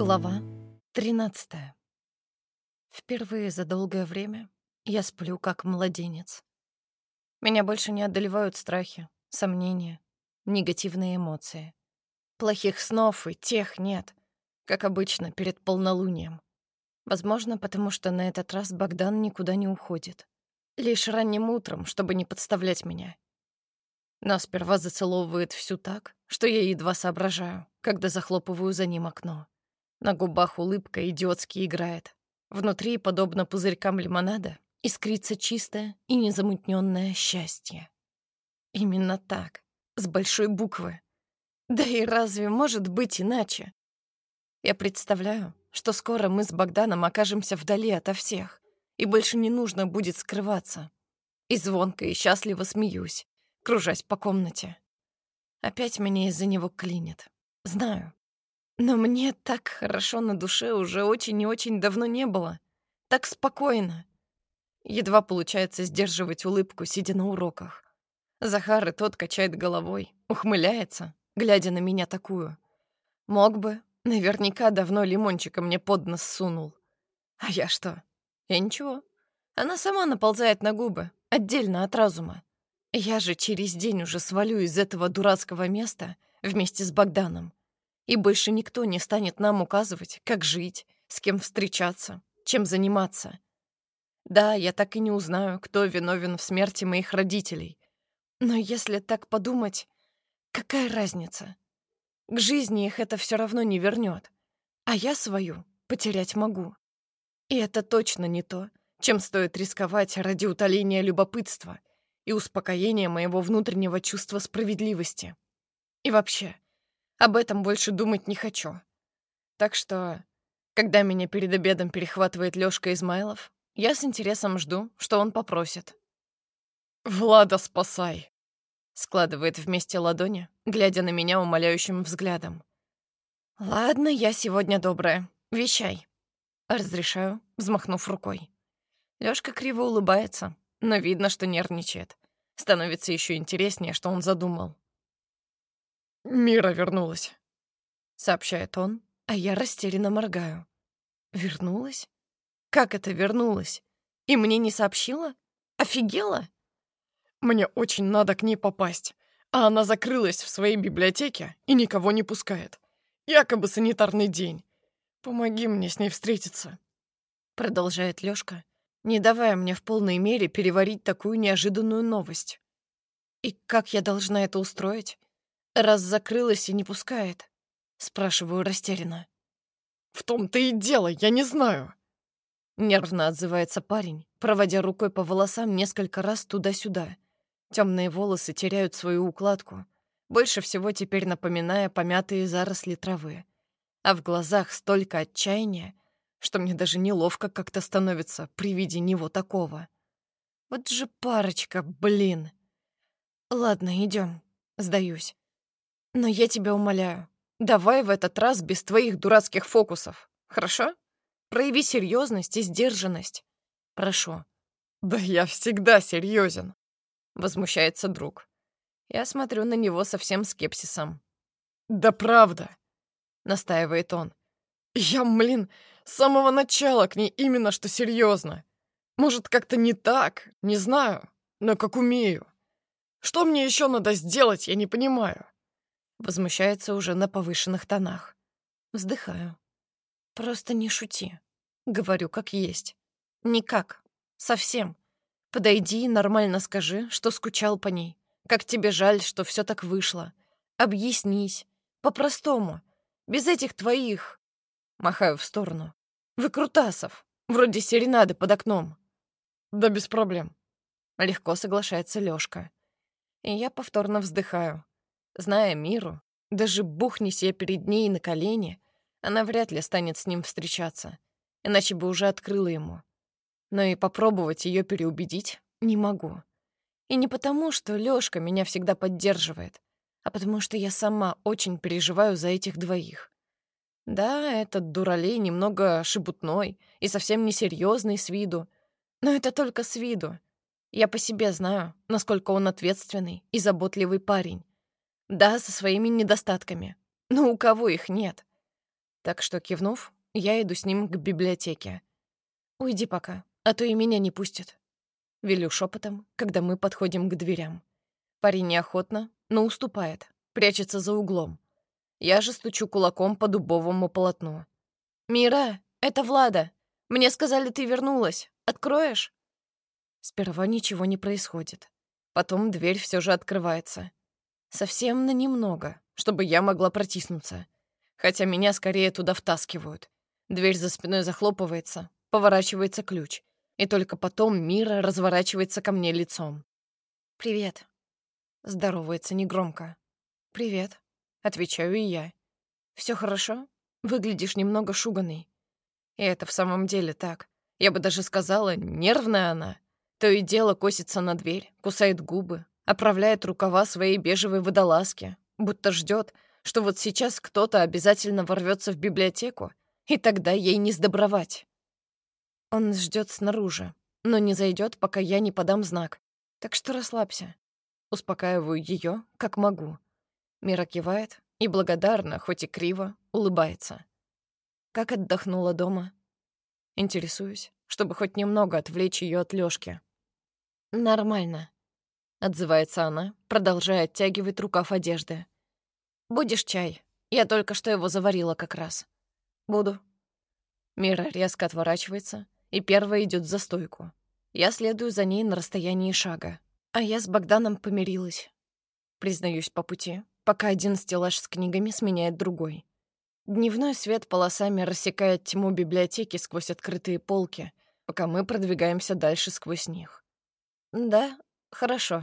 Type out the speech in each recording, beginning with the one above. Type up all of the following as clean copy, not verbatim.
Глава 13. Впервые за долгое время я сплю как младенец. Меня больше не одолевают страхи, сомнения, негативные эмоции. Плохих снов и тех нет, как обычно перед полнолунием. Возможно, потому что на этот раз Богдан никуда не уходит. Лишь ранним утром, чтобы не подставлять меня. Но сперва зацеловывает всю так, что я едва соображаю, когда захлопываю за ним окно. На губах улыбка идиотски играет. Внутри, подобно пузырькам лимонада, искрится чистое и незамутненное счастье. Именно так, с большой буквы. Да и разве может быть иначе? Я представляю, что скоро мы с Богданом окажемся вдали ото всех, и больше не нужно будет скрываться. И звонко и счастливо смеюсь, кружась по комнате. Опять меня из-за него клинит. Знаю. Но мне так хорошо на душе уже очень и очень давно не было. Так спокойно. Едва получается сдерживать улыбку, сидя на уроках. Захар и тот качает головой, ухмыляется, глядя на меня такую. Мог бы, наверняка давно лимончика мне под нос сунул. А я что? Я ничего. Она сама наползает на губы, отдельно от разума. Я же через день уже свалю из этого дурацкого места вместе с Богданом. И больше никто не станет нам указывать, как жить, с кем встречаться, чем заниматься. Да, я так и не узнаю, кто виновен в смерти моих родителей. Но если так подумать, какая разница? К жизни их это все равно не вернет, а я свою потерять могу. И это точно не то, чем стоит рисковать ради утоления любопытства и успокоения моего внутреннего чувства справедливости. И вообще, об этом больше думать не хочу. Так что, когда меня перед обедом перехватывает Лёшка Измайлов, я с интересом жду, что он попросит. «Влада, спасай!» Складывает вместе ладони, глядя на меня умоляющим взглядом. «Ладно, я сегодня добрая. Вещай». Разрешаю, взмахнув рукой. Лёшка криво улыбается, но видно, что нервничает. Становится еще интереснее, что он задумал. «Мира вернулась», — сообщает он, а я растерянно моргаю. «Вернулась? Как это вернулась? И мне не сообщила? Офигела?» «Мне очень надо к ней попасть, а она закрылась в своей библиотеке и никого не пускает. Якобы санитарный день. Помоги мне с ней встретиться», — продолжает Лёшка, не давая мне в полной мере переварить такую неожиданную новость. «И как я должна это устроить? Раз закрылась и не пускает?» — спрашиваю растерянно. «В том-то и дело, я не знаю». Нервно отзывается парень, проводя рукой по волосам несколько раз туда-сюда. Темные волосы теряют свою укладку, больше всего теперь напоминая помятые заросли травы. А в глазах столько отчаяния, что мне даже неловко как-то становится при виде него такого. Вот же парочка, блин. Ладно, идем, сдаюсь. Но я тебя умоляю, давай в этот раз без твоих дурацких фокусов, хорошо? Прояви серьезность и сдержанность. Прошу. «Да я всегда серьезен», — возмущается друг. Я смотрю на него со всем скепсисом. «Да правда», — настаивает он. «Я, с самого начала к ней именно что серьезно. Может, как-то не так, не знаю, но как умею. Что мне еще надо сделать, я не понимаю». Возмущается уже на повышенных тонах. Вздыхаю. Просто не шути. Говорю, как есть. Никак. Совсем. Подойди и нормально скажи, что скучал по ней. Как тебе жаль, что все так вышло. Объяснись. По-простому. Без этих твоих... Махаю в сторону. Выкрутасов. Вроде серенады под окном. «Да без проблем». Легко соглашается Лёшка. И я повторно вздыхаю. Зная Миру, даже бухнись я перед ней на колени, она вряд ли станет с ним встречаться, иначе бы уже открыла ему. Но и попробовать ее переубедить не могу. И не потому, что Лёшка меня всегда поддерживает, а потому что я сама очень переживаю за этих двоих. Да, этот дуралей немного шебутной и совсем несерьезный с виду, но это только с виду. Я по себе знаю, насколько он ответственный и заботливый парень. Да, со своими недостатками, но у кого их нет? Так что, кивнув, я иду с ним к библиотеке. «Уйди пока, а то и меня не пустят». Велю шепотом, когда мы подходим к дверям. Парень неохотно, но уступает, прячется за углом. Я же стучу кулаком по дубовому полотну. «Мира, это Влада. Мне сказали, ты вернулась. Откроешь?» Сперва ничего не происходит. Потом дверь все же открывается. Совсем на немного, чтобы я могла протиснуться. Хотя меня скорее туда втаскивают. Дверь за спиной захлопывается, поворачивается ключ. И только потом Мира разворачивается ко мне лицом. «Привет». Здоровается негромко. «Привет», — отвечаю и я. «Всё хорошо? Выглядишь немного шуганой». И это в самом деле так. Я бы даже сказала, нервная она. То и дело косится на дверь, кусает губы, оправляет рукава своей бежевой водолазки, будто ждет, что вот сейчас кто-то обязательно ворвется в библиотеку, и тогда ей не сдобровать. Он ждет снаружи, но не зайдет, пока я не подам знак. Так что расслабься. Успокаиваю ее, как могу. Мира кивает и благодарно, хоть и криво, улыбается. Как отдохнула дома? Интересуюсь, чтобы хоть немного отвлечь ее от Лёшки. «Нормально», — отзывается она, продолжая оттягивать рукав одежды. «Будешь чай? Я только что его заварила как раз». «Буду». Мира резко отворачивается и первая идет за стойку. Я следую за ней на расстоянии шага. А я с Богданом помирилась. Признаюсь по пути, пока один стеллаж с книгами сменяет другой. Дневной свет полосами рассекает тьму библиотеки сквозь открытые полки, пока мы продвигаемся дальше сквозь них. Да, хорошо.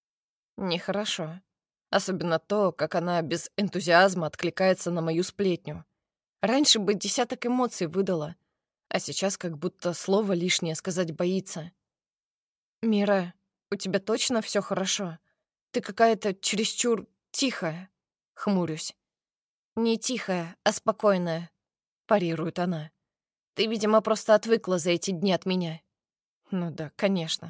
Нехорошо. Особенно то, как она без энтузиазма откликается на мою сплетню. Раньше бы десяток эмоций выдала, а сейчас как будто слово лишнее сказать боится. «Мира, у тебя точно все хорошо? Ты какая-то чересчур тихая», — хмурюсь. «Не тихая, а спокойная», — парирует она. «Ты, видимо, просто отвыкла за эти дни от меня». «Ну да, конечно».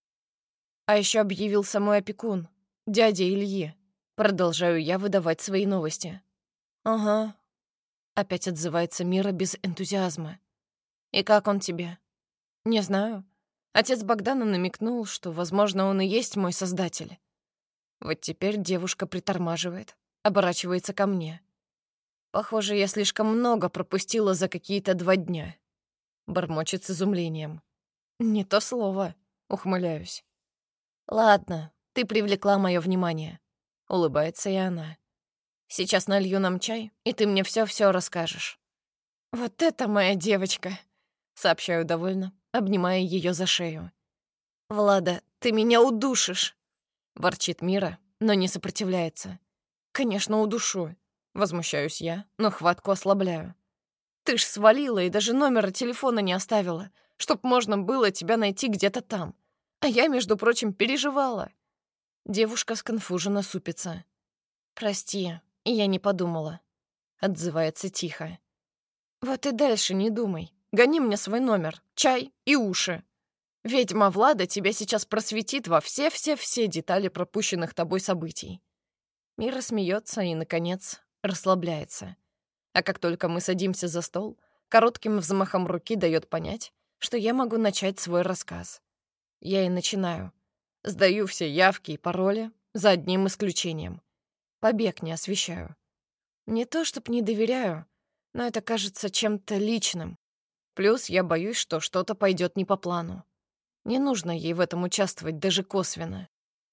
А еще объявился мой опекун, дядя Ильи. Продолжаю я выдавать свои новости. «Ага», — опять отзывается Мира без энтузиазма. «И как он тебе?» «Не знаю. Отец Богдана намекнул, что, возможно, он и есть мой создатель». Вот теперь девушка притормаживает, оборачивается ко мне. «Похоже, я слишком много пропустила за какие-то 2 дня». Бормочет с изумлением. «Не то слово», — ухмыляюсь. «Ладно, ты привлекла мое внимание», — улыбается и она. «Сейчас налью нам чай, и ты мне все-все расскажешь». «Вот это моя девочка», — сообщаю довольно, обнимая ее за шею. «Влада, ты меня удушишь», — ворчит Мира, но не сопротивляется. «Конечно, удушу», — возмущаюсь я, но хватку ослабляю. «Ты ж свалила и даже номера телефона не оставила, чтоб можно было тебя найти где-то там. А я, между прочим, переживала». Девушка сконфуженно супится. «Прости, я не подумала», — отзывается тихо. «Вот и дальше не думай. Гони мне свой номер, чай и уши. Ведьма Влада тебя сейчас просветит во все-все-все детали пропущенных тобой событий». Мира смеется и, наконец, расслабляется. А как только мы садимся за стол, коротким взмахом руки дает понять, что я могу начать свой рассказ. Я и начинаю. Сдаю все явки и пароли, за одним исключением. Побег не освещаю. Не то чтоб не доверяю, но это кажется чем-то личным. Плюс я боюсь, что что-то пойдет не по плану. Не нужно ей в этом участвовать даже косвенно.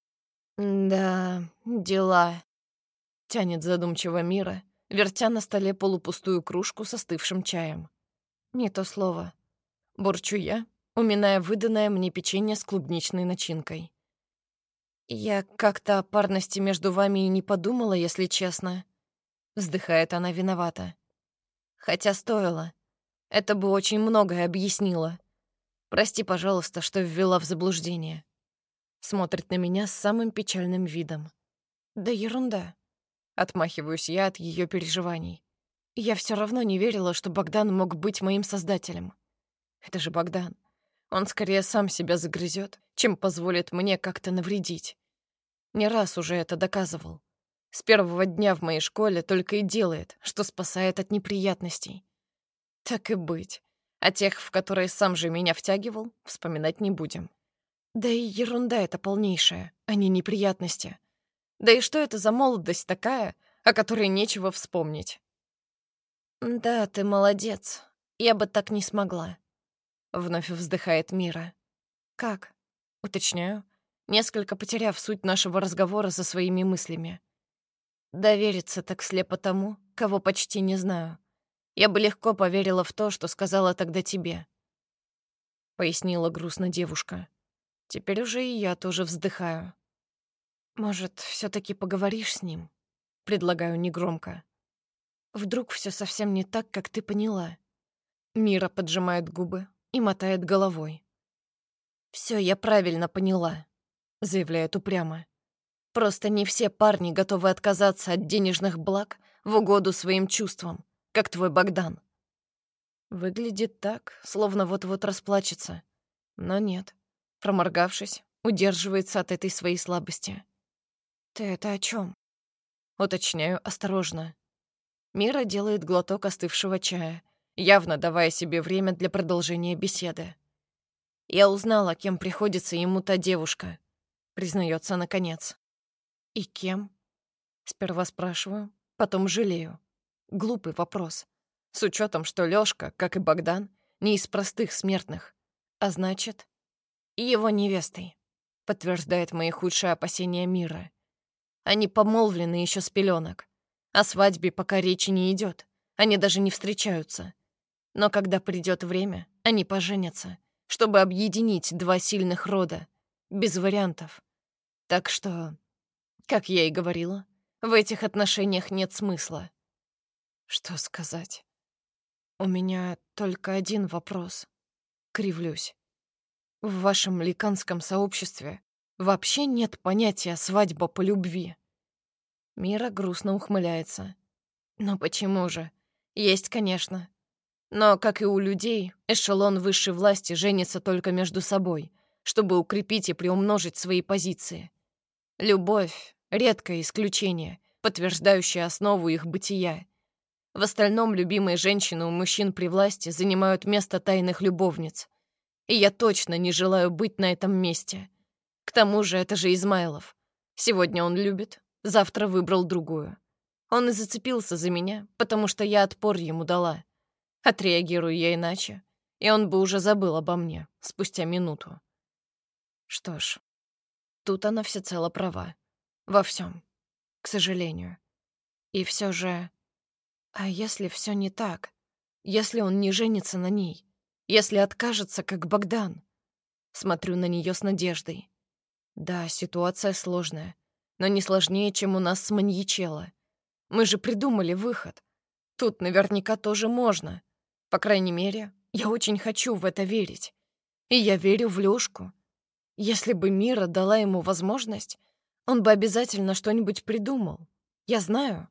«Да, дела», — тянет задумчиво Мира, вертя на столе полупустую кружку с остывшим чаем. «Не то слово». Бурчу я, уминая выданное мне печенье с клубничной начинкой. «Я как-то о парности между вами и не подумала, если честно», — вздыхает она виновата. «Хотя стоило. Это бы очень многое объяснило. Прости, пожалуйста, что ввела в заблуждение». Смотрит на меня с самым печальным видом. «Да ерунда». Отмахиваюсь я от ее переживаний. Я все равно не верила, что Богдан мог быть моим создателем. Это же Богдан. Он скорее сам себя загрызет, чем позволит мне как-то навредить. Не раз уже это доказывал. С первого дня в моей школе только и делает, что спасает от неприятностей. Так и быть. А тех, в которые сам же меня втягивал, вспоминать не будем. Да и ерунда это полнейшая, а не неприятности. Да и что это за молодость такая, о которой нечего вспомнить? «Да, ты молодец. Я бы так не смогла», — вновь вздыхает Мира. «Как?» — уточняю, несколько потеряв суть нашего разговора за своими мыслями. «Довериться так слепо тому, кого почти не знаю. Я бы легко поверила в то, что сказала тогда тебе», — пояснила грустно девушка. Теперь уже и я тоже вздыхаю. «Может, все таки поговоришь с ним?» — предлагаю негромко. «Вдруг все совсем не так, как ты поняла?» Мира поджимает губы и мотает головой. «Все я правильно поняла», — заявляет упрямо. «Просто не все парни готовы отказаться от денежных благ в угоду своим чувствам, как твой Богдан». Выглядит так, словно вот-вот расплачется. Но нет. Проморгавшись, удерживается от этой своей слабости. «Ты это о чем? Уточняю осторожно. Мира делает глоток остывшего чая, явно давая себе время для продолжения беседы. «Я узнала, кем приходится ему та девушка», — признается наконец. «И кем?» Сперва спрашиваю, потом жалею. Глупый вопрос. С учетом, что Лёшка, как и Богдан, не из простых смертных. А значит, и его невестой, подтверждает мои худшие опасения Мира. Они помолвлены еще с пеленок. О свадьбе пока речи не идет. Они даже не встречаются. Но когда придет время, они поженятся, чтобы объединить два сильных рода. Без вариантов. Так что, как я и говорила, в этих отношениях нет смысла. Что сказать? У меня только один вопрос. Кривлюсь. В вашем ликанском сообществе вообще нет понятия «свадьба по любви». Мира грустно ухмыляется. Но почему же? Есть, конечно. Но, как и у людей, эшелон высшей власти женится только между собой, чтобы укрепить и приумножить свои позиции. Любовь — редкое исключение, подтверждающее основу их бытия. В остальном любимые женщины у мужчин при власти занимают место тайных любовниц. И я точно не желаю быть на этом месте. К тому же это же Измайлов. Сегодня он любит, завтра выбрал другую. Он и зацепился за меня, потому что я отпор ему дала. Отреагирую я иначе, и он бы уже забыл обо мне спустя минуту. Что ж, тут она всецело права. Во всем, к сожалению. И все же... А если все не так? Если он не женится на ней? Если откажется, как Богдан? Смотрю на нее с надеждой. Да, ситуация сложная, но не сложнее, чем у нас с Маньячелло. Мы же придумали выход. Тут наверняка тоже можно. По крайней мере, я очень хочу в это верить. И я верю в Лёшку. Если бы Мира дала ему возможность, он бы обязательно что-нибудь придумал. Я знаю.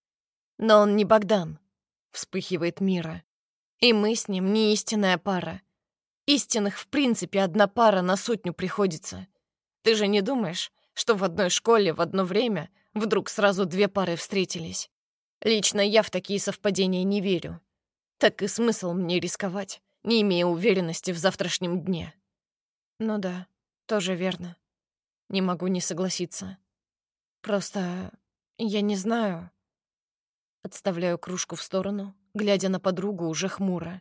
Но он не Богдан, вспыхивает Мира. И мы с ним не истинная пара. Истинных, в принципе, одна пара на сотню приходится. Ты же не думаешь, что в одной школе в одно время вдруг сразу две пары встретились? Лично я в такие совпадения не верю. Так и смысл мне рисковать, не имея уверенности в завтрашнем дне. Ну да, тоже верно. Не могу не согласиться. Просто я не знаю. Отставляю кружку в сторону, глядя на подругу уже хмуро.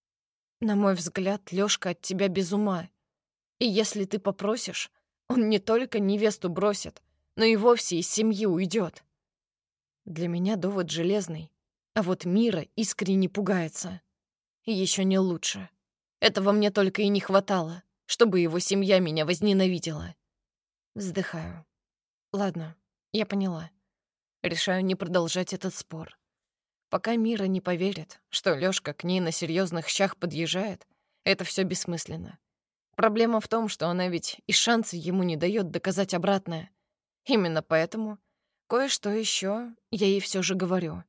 На мой взгляд, Лёшка от тебя без ума. И если ты попросишь, он не только невесту бросит, но и вовсе из семьи уйдет. Для меня довод железный, а вот Мира искренне пугается. И еще не лучше. Этого мне только и не хватало, чтобы его семья меня возненавидела. Вздыхаю. Ладно, я поняла. Решаю не продолжать этот спор. Пока Мира не поверит, что Лёшка к ней на серьезных щах подъезжает, это все бессмысленно. Проблема в том, что она ведь и шанса ему не дает доказать обратное. Именно поэтому кое-что еще я ей все же говорю.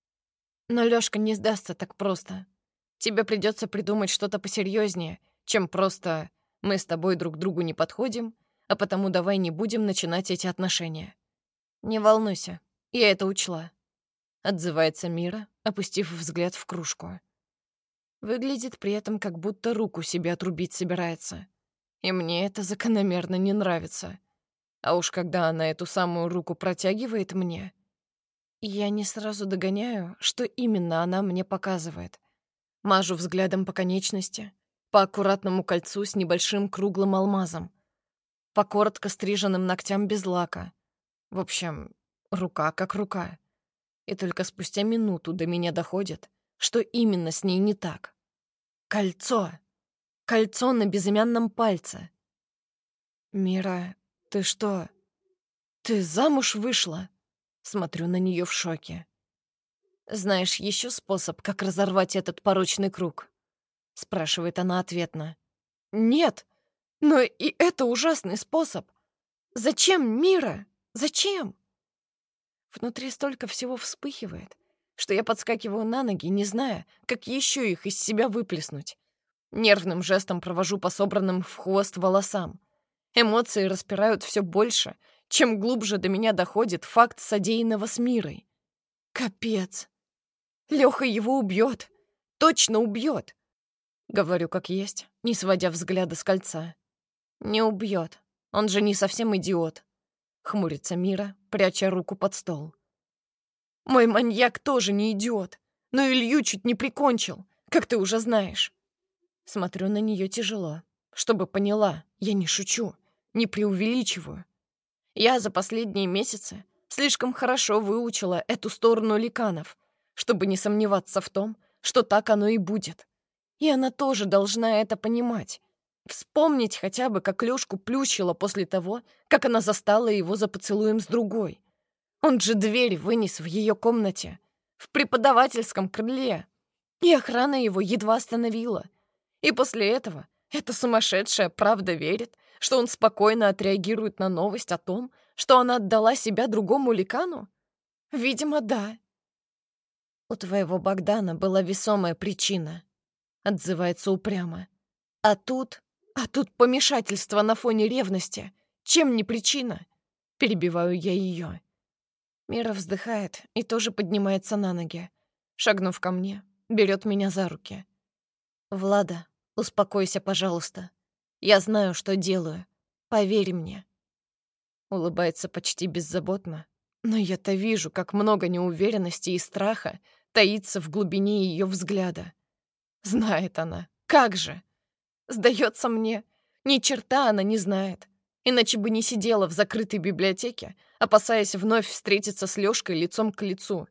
Но Лёшка не сдастся так просто. Тебе придется придумать что-то посерьезнее, чем просто «мы с тобой друг другу не подходим, а потому давай не будем начинать эти отношения». Не волнуйся, Я это учла. Отзывается Мира, опустив взгляд в кружку. Выглядит при этом, как будто руку себе отрубить собирается. И мне это закономерно не нравится. А уж когда она эту самую руку протягивает мне, я не сразу догоняю, что именно она мне показывает. Мажу взглядом по конечности, по аккуратному кольцу с небольшим круглым алмазом, по коротко стриженным ногтям без лака. В общем, рука как рука. И только спустя минуту до меня доходит, что именно с ней не так. Кольцо! Кольцо на безымянном пальце. «Мира, ты что? Ты замуж вышла?» Смотрю на нее в шоке. «Знаешь еще способ, как разорвать этот порочный круг?» Спрашивает она ответно. «Нет, но и это ужасный способ. Зачем, Мира? Зачем?» Внутри столько всего вспыхивает, что я подскакиваю на ноги, не зная, как еще их из себя выплеснуть. Нервным жестом провожу по собранным в хвост волосам. Эмоции распирают все больше, чем глубже до меня доходит факт содеянного с Мирой. Капец. Лёха его убьет. Точно убьет. Говорю как есть, не сводя взгляда с кольца. Не убьет. Он же не совсем идиот. Хмурится Мира, пряча руку под стол. Мой маньяк тоже не идиот, но Илью чуть не прикончил, как ты уже знаешь. Смотрю на нее тяжело, чтобы поняла, я не шучу, не преувеличиваю. Я за последние месяцы слишком хорошо выучила эту сторону ликанов, чтобы не сомневаться в том, что так оно и будет. И она тоже должна это понимать. Вспомнить хотя бы, как Лёшку плющило после того, как она застала его за поцелуем с другой. Он же дверь вынес в ее комнате, в преподавательском крыле, и охрана его едва остановила. И после этого эта сумасшедшая правда верит, что он спокойно отреагирует на новость о том, что она отдала себя другому ликану? Видимо, да. «У твоего Богдана была весомая причина», — отзывается упрямо. А тут помешательство на фоне ревности. Чем не причина?» Перебиваю я ее. Мира вздыхает и тоже поднимается на ноги. Шагнув ко мне, берет меня за руки. «Влада, успокойся, пожалуйста. Я знаю, что делаю. Поверь мне». Улыбается почти беззаботно, но я-то вижу, как много неуверенности и страха таится в глубине ее взгляда. Знает она. Как же? Сдается мне, ни черта она не знает. Иначе бы не сидела в закрытой библиотеке, опасаясь вновь встретиться с Лёшкой лицом к лицу.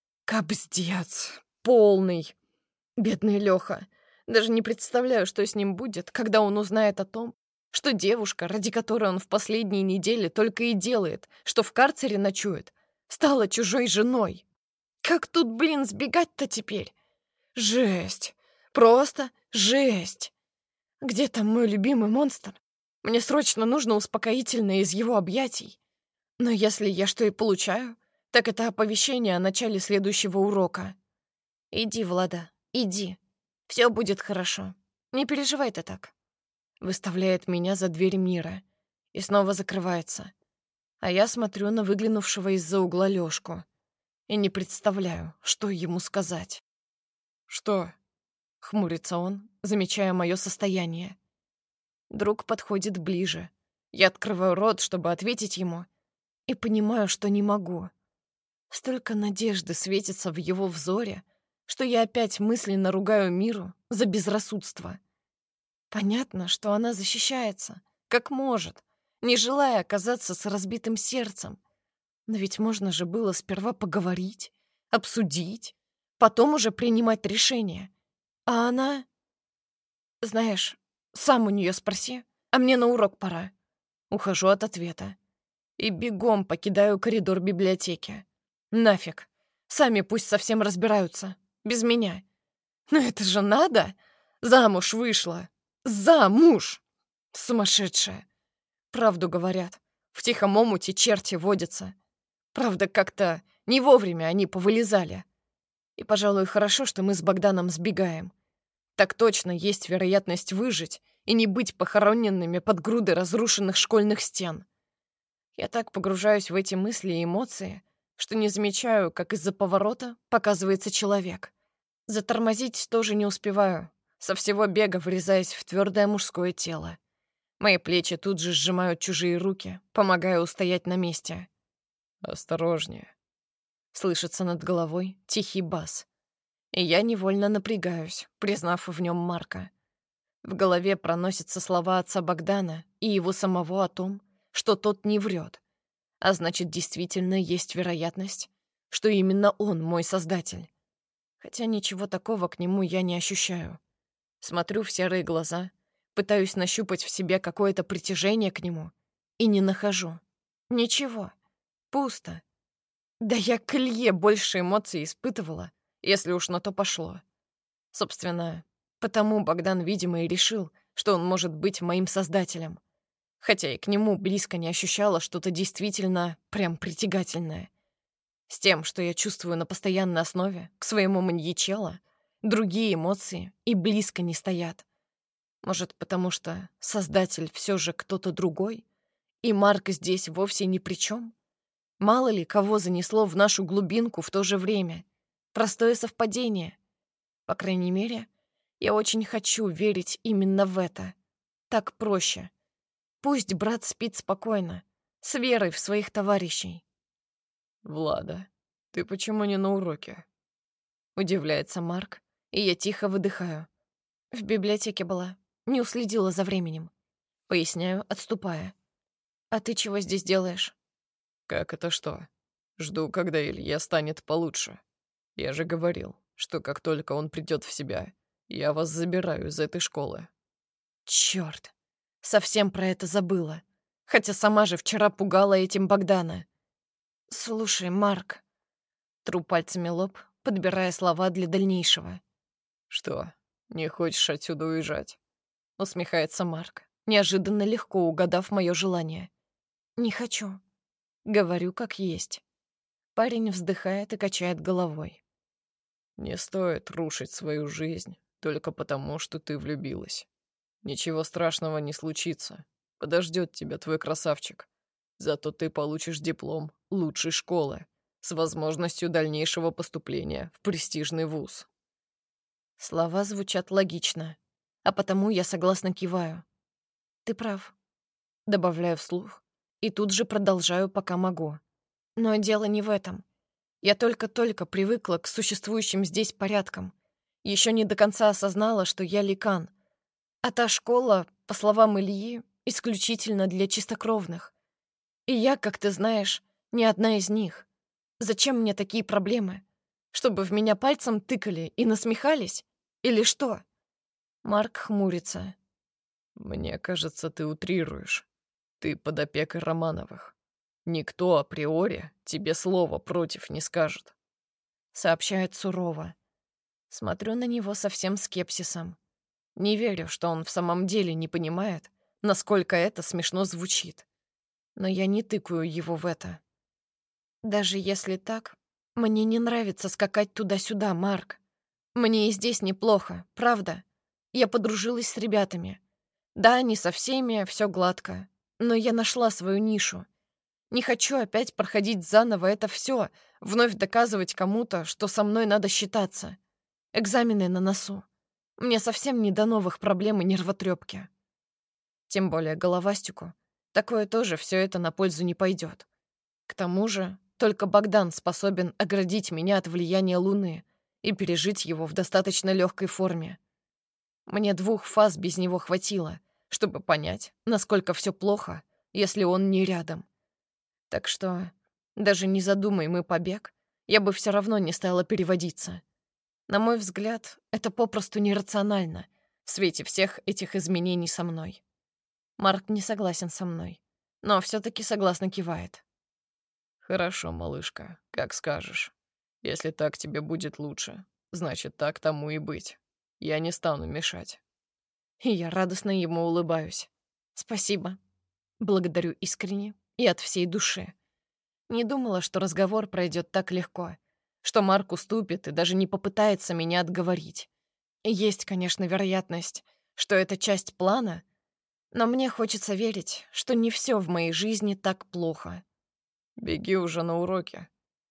Кабздец. Полный. Бедный Лёха. Даже не представляю, что с ним будет, когда он узнает о том, что девушка, ради которой он в последние недели только и делает, что в карцере ночует, стала чужой женой. Как тут, блин, сбегать-то теперь? Жесть. Просто жесть. Где там мой любимый монстр? Мне срочно нужно успокоительное из его объятий. Но если я что и получаю, так это оповещение о начале следующего урока. «Иди, Влада, иди. Все будет хорошо. Не переживай ты так». Выставляет меня за дверь Мира и снова закрывается. А я смотрю на выглянувшего из-за угла Лёшку и не представляю, что ему сказать. «Что?» — хмурится он, замечая мое состояние. Друг подходит ближе. Я открываю рот, чтобы ответить ему, и понимаю, что не могу. Столько надежды светится в его взоре, что я опять мысленно ругаю Миру за безрассудство. Понятно, что она защищается, как может, не желая оказаться с разбитым сердцем. Но ведь можно же было сперва поговорить, обсудить, потом уже принимать решение. А она... Знаешь, сам у нее спроси, а мне на урок пора. Ухожу от ответа. И бегом покидаю коридор библиотеки. Нафиг. Сами пусть совсем разбираются. Без меня. Но это же надо. Замуж вышла. Замуж! Сумасшедшая. Правду говорят. В тихом омуте черти водятся. Правда, как-то не вовремя они повылезали. И, пожалуй, хорошо, что мы с Богданом сбегаем. Так точно есть вероятность выжить и не быть похороненными под грудой разрушенных школьных стен. Я так погружаюсь в эти мысли и эмоции, что не замечаю, как из-за поворота показывается человек. Затормозить тоже не успеваю, со всего бега врезаясь в твердое мужское тело. Мои плечи тут же сжимают чужие руки, помогая устоять на месте. «Осторожнее», — слышится над головой тихий бас. И я невольно напрягаюсь, признав в нем Марка. В голове проносятся слова отца Богдана и его самого о том, что тот не врет. А значит, действительно есть вероятность, что именно он мой создатель. Хотя ничего такого к нему я не ощущаю. Смотрю в серые глаза, пытаюсь нащупать в себе какое-то притяжение к нему и не нахожу. Ничего. Пусто. Да я к Илье больше эмоций испытывала, если уж на то пошло. Собственно, потому Богдан, видимо, и решил, что он может быть моим создателем. Хотя и к нему близко не ощущала что-то действительно прям притягательное. С тем, что я чувствую на постоянной основе, к своему маньячелло, другие эмоции и близко не стоят. Может, потому что создатель все же кто-то другой, и Марк здесь вовсе ни при чем? Мало ли, кого занесло в нашу глубинку в то же время. Простое совпадение. По крайней мере, я очень хочу верить именно в это. Так проще. Пусть брат спит спокойно, с верой в своих товарищей. «Влада, ты почему не на уроке?» Удивляется Марк, и я тихо выдыхаю. В библиотеке была, не уследила за временем. Поясняю, отступая. А ты чего здесь делаешь? «Как это что? Жду, когда Илья станет получше. Я же говорил, что как только он придет в себя, я вас забираю из этой школы». Черт, совсем про это забыла. Хотя сама же вчера пугала этим Богдана. Слушай, Марк. Тру пальцами лоб, подбирая слова для дальнейшего. «Что, не хочешь отсюда уезжать?» Усмехается Марк, неожиданно легко угадав мое желание. Не хочу. Говорю, как есть. Парень вздыхает и качает головой. «Не стоит рушить свою жизнь только потому, что ты влюбилась. Ничего страшного не случится. Подождет тебя твой красавчик. Зато ты получишь диплом лучшей школы с возможностью дальнейшего поступления в престижный вуз». Слова звучат логично, а потому я согласно киваю. Ты прав. Добавляю вслух и тут же продолжаю, пока могу. Но дело не в этом. Я только-только привыкла к существующим здесь порядкам. Еще не до конца осознала, что я ликан. А та школа, по словам Ильи, исключительно для чистокровных. И я, как ты знаешь, не одна из них. Зачем мне такие проблемы? Чтобы в меня пальцем тыкали и насмехались? Или что? Марк хмурится. «Мне кажется, ты утрируешь. Ты под опекой Романовых. Никто априори тебе слова против не скажет», — сообщает сурово. Смотрю на него со всем скепсисом. Не верю, что он в самом деле не понимает, насколько это смешно звучит. Но я не тыкаю его в это. Даже если так, мне не нравится скакать туда-сюда, Марк. Мне и здесь неплохо, правда. Я подружилась с ребятами. Да, не со всеми, все гладко. Но я нашла свою нишу. Не хочу опять проходить заново это все, вновь доказывать кому-то, что со мной надо считаться. Экзамены на носу. Мне совсем не до новых проблем и нервотрепки. Тем более головастику. Такое тоже все это на пользу не пойдет. К тому же, только Богдан способен оградить меня от влияния Луны и пережить его в достаточно легкой форме. Мне 2 фаз без него хватило, чтобы понять, насколько все плохо, если он не рядом. Так что, даже не задумай мы побег, я бы все равно не стала переводиться. На мой взгляд, это попросту нерационально в свете всех этих изменений со мной. Марк не согласен со мной, но все-таки согласно кивает. «Хорошо, малышка, как скажешь. Если так тебе будет лучше, значит, так тому и быть. Я не стану мешать». И я радостно ему улыбаюсь. Спасибо. Благодарю искренне и от всей души. Не думала, что разговор пройдет так легко, что Марк уступит и даже не попытается меня отговорить. Есть, конечно, вероятность, что это часть плана, но мне хочется верить, что не все в моей жизни так плохо. «Беги уже на уроки.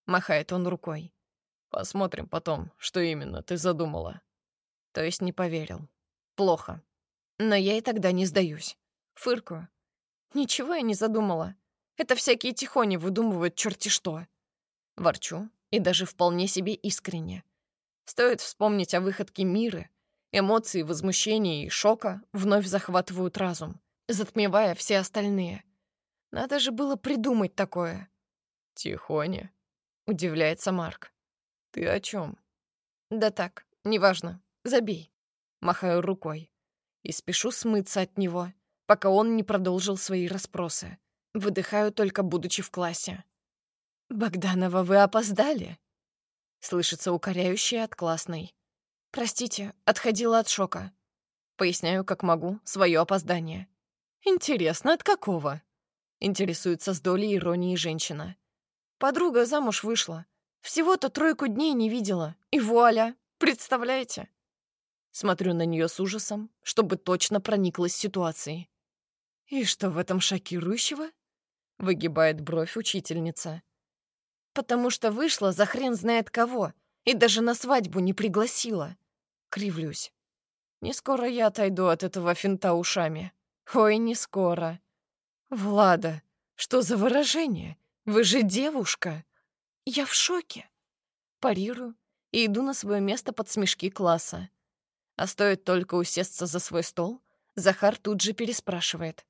Махает он рукой. Посмотрим потом, что именно ты задумала. То есть не поверил. Плохо. Но я и тогда не сдаюсь. Фыркаю. Ничего я не задумала. Это всякие тихони выдумывают черти что. Ворчу, и даже вполне себе искренне. Стоит вспомнить о выходке Миры, эмоции возмущения и шока вновь захватывают разум, затмевая все остальные. Надо же было придумать такое. Тихоня, Удивляется Марк. ты о чем? Да так, неважно, забей. Махаю рукой. И спешу смыться от него, пока он не продолжил свои расспросы. Выдыхаю только будучи в классе. «Богданова, вы опоздали?» Слышится укоряющее от классной. «Простите, отходила от шока». Поясняю, как могу, свое опоздание. «Интересно, от какого?» Интересуется с долей иронии женщина. «Подруга замуж вышла. Всего-то 3 дней не видела. И вуаля! Представляете?» Смотрю на нее с ужасом, чтобы точно прониклась ситуацией. «И что в этом шокирующего?» Выгибает бровь учительница. «Потому что вышла за хрен знает кого и даже на свадьбу не пригласила». Кривлюсь. Не скоро я отойду от этого финта ушами. Ой, не скоро. «Влада, что за выражение? Вы же девушка!» «Я в шоке!» Парирую и иду на свое место под смешки класса. А стоит только усесться за свой стол, Захар тут же переспрашивает.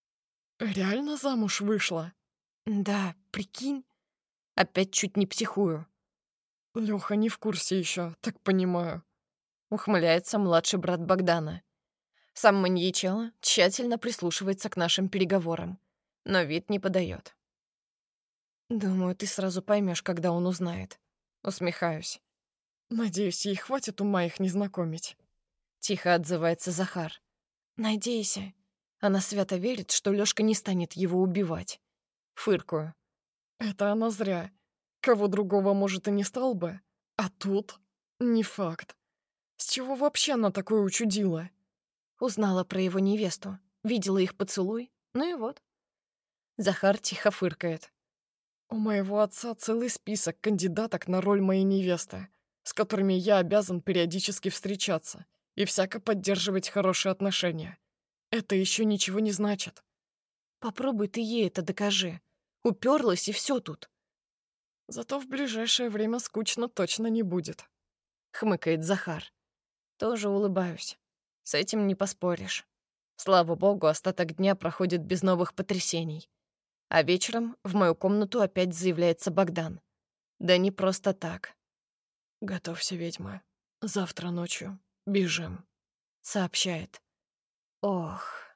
Реально замуж вышла? «Да, прикинь?» Опять чуть не психую. Лёха не в курсе еще, так понимаю. Ухмыляется младший брат Богдана. Сам маньячелло тщательно прислушивается к нашим переговорам, но вид не подает. «Думаю, ты сразу поймешь, когда он узнает». Усмехаюсь. Надеюсь, ей хватит ума их не знакомить. Тихо отзывается Захар. «Надейся». Она свято верит, что Лёшка не станет его убивать. Фыркую. Это она зря. Кого другого, может, и не стал бы. А тут не факт. С чего вообще она такое учудила? Узнала про его невесту, видела их поцелуй, ну и вот. Захар тихо фыркает. У моего отца целый список кандидаток на роль моей невесты, с которыми я обязан периодически встречаться и всяко поддерживать хорошие отношения. Это еще ничего не значит. Попробуй ты ей это докажи. Уперлась, и все тут. Зато в ближайшее время скучно точно не будет. Хмыкает Захар. Тоже улыбаюсь. С этим не поспоришь. Слава богу, остаток дня проходит без новых потрясений. А вечером в мою комнату опять заявляется Богдан. Да не просто так. «Готовься, ведьма. Завтра ночью бежим», — сообщает. Ох...